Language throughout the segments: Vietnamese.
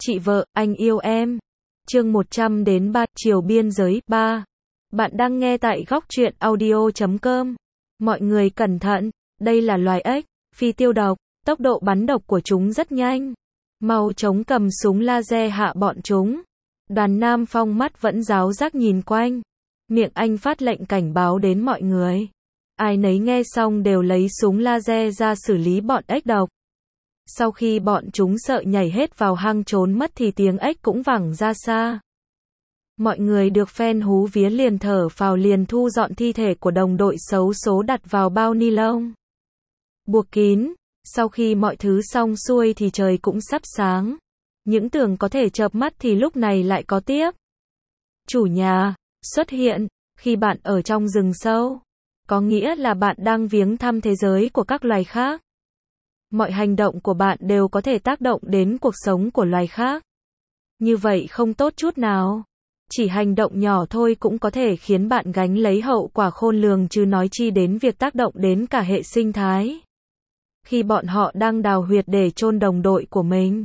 Chị vợ, anh yêu em. Chương 100 đến 3, chiều biên giới 3. Bạn đang nghe tại góc truyện audio.com. Mọi người cẩn thận, đây là loài ếch, phi tiêu độc, tốc độ bắn độc của chúng rất nhanh. Mau chống cầm súng laser hạ bọn chúng. Đoàn Nam Phong mắt vẫn ráo rác nhìn quanh. Miệng anh phát lệnh cảnh báo đến mọi người. Ai nấy nghe xong đều lấy súng laser ra xử lý bọn ếch độc. Sau khi bọn chúng sợ nhảy hết vào hang trốn mất thì tiếng ếch cũng vẳng ra xa. Mọi người được phen hú vía liền thở phào liền thu dọn thi thể của đồng đội xấu số đặt vào bao ni lông. Buộc kín, sau khi mọi thứ xong xuôi thì trời cũng sắp sáng. Những tưởng có thể chợp mắt thì lúc này lại có tiếp. Chủ nhà xuất hiện, khi bạn ở trong rừng sâu, có nghĩa là bạn đang viếng thăm thế giới của các loài khác. Mọi hành động của bạn đều có thể tác động đến cuộc sống của loài khác. Như vậy không tốt chút nào. Chỉ hành động nhỏ thôi cũng có thể khiến bạn gánh lấy hậu quả khôn lường chứ nói chi đến việc tác động đến cả hệ sinh thái. Khi bọn họ đang đào huyệt để chôn đồng đội của mình,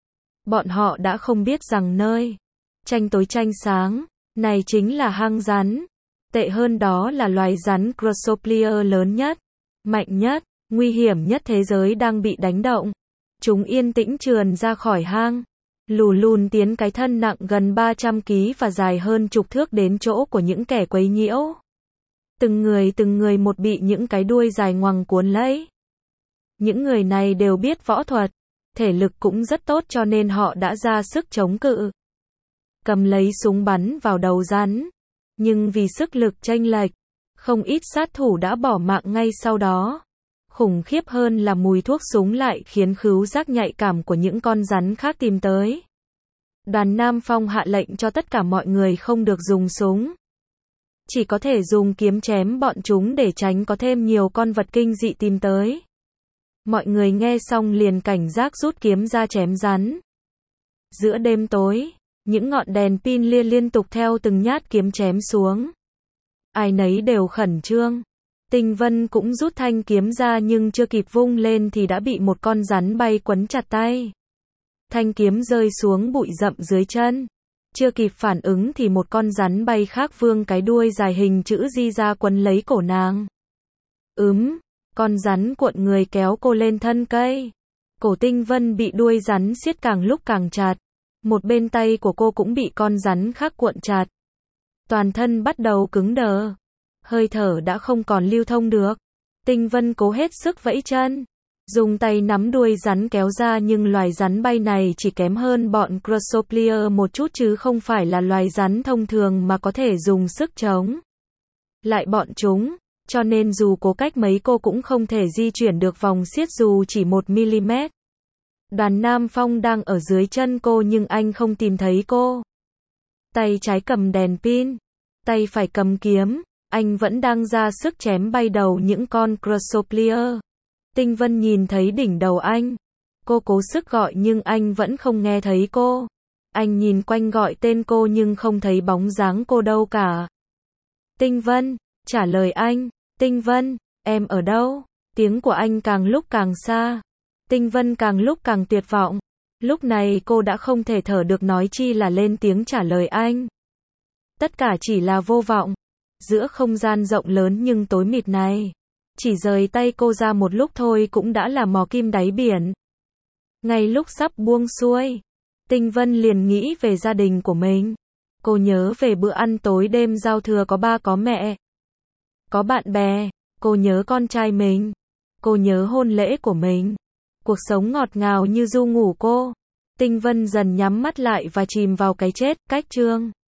bọn họ đã không biết rằng nơi tranh tối tranh sáng này chính là hang rắn. Tệ hơn đó là loài rắn Crossoplia lớn nhất, mạnh nhất, nguy hiểm nhất thế giới đang bị đánh động. Chúng yên tĩnh trườn ra khỏi hang, lù lùn tiến cái thân nặng gần 300 kg và dài hơn chục thước đến chỗ của những kẻ quấy nhiễu. Từng người một bị những cái đuôi dài ngoằng cuốn lấy. Những người này đều biết võ thuật, thể lực cũng rất tốt cho nên họ đã ra sức chống cự. Cầm lấy súng bắn vào đầu rắn. Nhưng vì sức lực chênh lệch, không ít sát thủ đã bỏ mạng ngay sau đó. Khủng khiếp hơn là mùi thuốc súng lại khiến khứu giác nhạy cảm của những con rắn khác tìm tới. Đoàn Nam Phong hạ lệnh cho tất cả mọi người không được dùng súng. Chỉ có thể dùng kiếm chém bọn chúng để tránh có thêm nhiều con vật kinh dị tìm tới. Mọi người nghe xong liền cảnh giác rút kiếm ra chém rắn. Giữa đêm tối, những ngọn đèn pin liên tục theo từng nhát kiếm chém xuống. Ai nấy đều khẩn trương. Tinh Vân cũng rút thanh kiếm ra nhưng chưa kịp vung lên thì đã bị một con rắn bay quấn chặt tay. Thanh kiếm rơi xuống bụi rậm dưới chân. Chưa kịp phản ứng thì một con rắn bay khác vươn cái đuôi dài hình chữ G ra quấn lấy cổ nàng. Con rắn cuộn người kéo cô lên thân cây. Cổ Tinh Vân bị đuôi rắn siết càng lúc càng chặt. Một bên tay của cô cũng bị con rắn khác cuộn chặt. Toàn thân bắt đầu cứng đờ. Hơi thở đã không còn lưu thông được. Tinh Vân cố hết sức vẫy chân. Dùng tay nắm đuôi rắn kéo ra nhưng loài rắn bay này chỉ kém hơn bọn Crossoplia một chút chứ không phải là loài rắn thông thường mà có thể dùng sức chống lại bọn chúng. Cho nên dù cố cách mấy cô cũng không thể di chuyển được vòng xiết dù chỉ 1mm. Đoàn Nam Phong đang ở dưới chân cô nhưng anh không tìm thấy cô. Tay trái cầm đèn pin, tay phải cầm kiếm, anh vẫn đang ra sức chém bay đầu những con Crossoplia. Tinh Vân nhìn thấy đỉnh đầu anh. Cô cố sức gọi nhưng anh vẫn không nghe thấy cô. Anh nhìn quanh gọi tên cô nhưng không thấy bóng dáng cô đâu cả. Tinh Vân, trả lời anh. Tinh Vân, em ở đâu? Tiếng của anh càng lúc càng xa. Tinh Vân càng lúc càng tuyệt vọng. Lúc này cô đã không thể thở được nói chi là lên tiếng trả lời anh. Tất cả chỉ là vô vọng. Giữa không gian rộng lớn nhưng tối mịt này, chỉ rời tay cô ra một lúc thôi cũng đã là mò kim đáy biển. Ngay lúc sắp buông xuôi, Tinh Vân liền nghĩ về gia đình của mình. Cô nhớ về bữa ăn tối đêm giao thừa có ba có mẹ, có bạn bè. Cô nhớ con trai mình. Cô nhớ hôn lễ của mình. Cuộc sống ngọt ngào như ru ngủ cô. Tinh Vân dần nhắm mắt lại và chìm vào cái chết. Cách chương